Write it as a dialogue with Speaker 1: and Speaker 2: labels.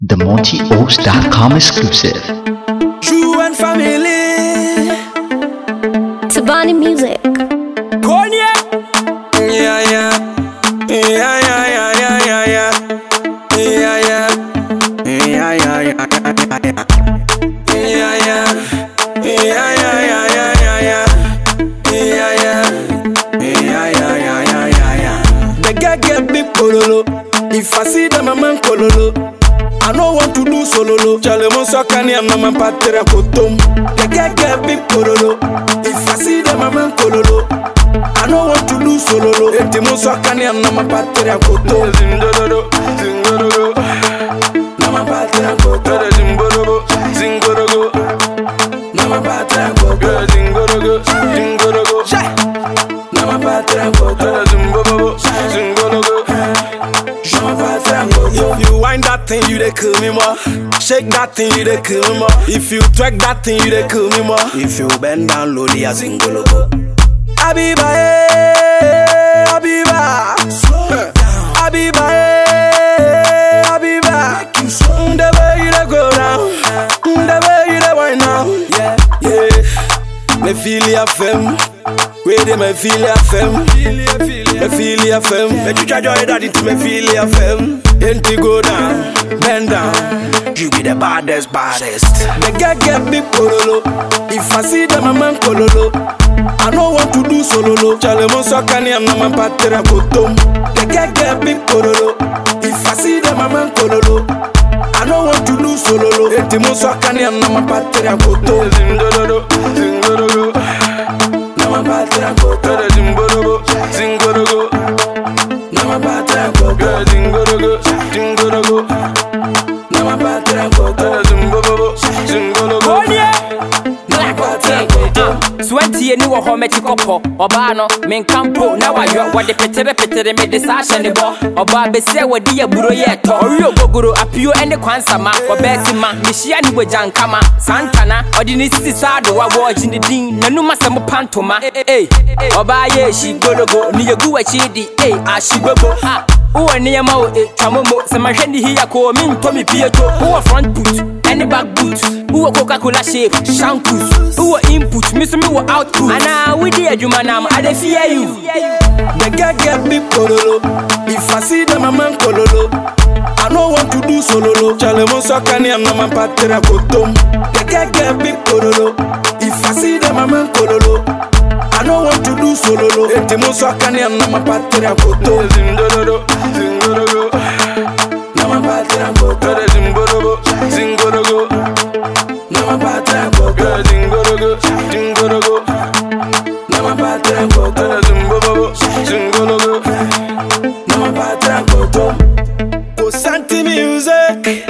Speaker 1: The MontyOaks.com exclusive.
Speaker 2: True and family.
Speaker 3: Tabani Music.
Speaker 2: Konya. Yeah, yeah. Yeah, yeah, yeah, yeah, yeah, yeah. Yeah, yeah. Yeah, yeah, yeah, yeah, yeah. Yeah, yeah. Yeah, yeah, yeah, yeah, yeah, yeah. Yeah, yeah. Yeah, yeah, yeah, yeah, yeah, yeah. The girl get big pololo. If I see them, a man kololo. I don't want to do solo. Chale monso kani am na man patera kotom. The girl get big pololo. If I see them, a man kololo. I don't want to do solo. Eti monso kani am na man patera kotom. Zingorogo, zingorogo. Na man patera kotom. Zingorogo, zingorogo. Na man patera kotom. Zingorogo, zingorogo. Na man patera kotom. Zingorogo, zingorogo. If you wind that thing, you dey kill me more. Shake that thing, you dey kill me more. If you twerk that thing, you dey kill me more. If you bend down low, they are zingologo. Abiba, Abiba, Abiba, Abiba. The way you dey go down, the way you dey wind now. Yeah, yeah. Me feel ya femme. Where they me feel ya femme. Me feel ya femme. Me you try joy that into me feel ya femme. Ain't go down, bend down. You be the baddest, baddest. The girl get big pololo. If I see them, a man kololo. I don't want to do solo. Chale monso kani am na man patera kotom. The girl get big pololo. If I see them, a man kololo. I don't want to do solo. Eti monso kani am na man patera kotom. Zingorogo, zingorogo. Na man patera kotom. Zingorogo, zingorogo. Na man patera kotom. Zingorogo, zingorogo. Na man patera kotom. Zingorogo, zingorogo. Na man patera kotom.
Speaker 4: Sweaty and you were home at Copo, Obano, Menkampo, now I got what the petere made the sash and the ball, or Barbie say what dear Buroyet, or Rio Gogoro, a pure and the Kwansama, or Bessima, Michiani with Jankama, Santana, or the Nisisado, I watch in the Dean, Nanuma Samo Pantoma, or Baye, she go, near Guachidi, Ashibobo, oh, near Mo, Chamomo, Samahandi here, call me Tommy Pietro, who are front boot. Any back boot, who a Coca-Cola shape, shankus, who are input, miss me were output. And now we dear Jumanam, I dey fear you.
Speaker 2: The girl get big pololo. If I see them, a man kololo. I don't want to do solo. Chale monso kani am na man patera kotom. The girl get big pololo. If I see them, a man kololo. I don't want to do solo. Eti monso kani am na man patera kotom. Zingorogo, zingorogo. Na man patera kotom. Zingorogo, zingorogo. Na man patera kotom. Zingorogo, zingorogo. Na man patera kotom. Zingorogo, zingorogo. Na man patera kotom. Santi Music.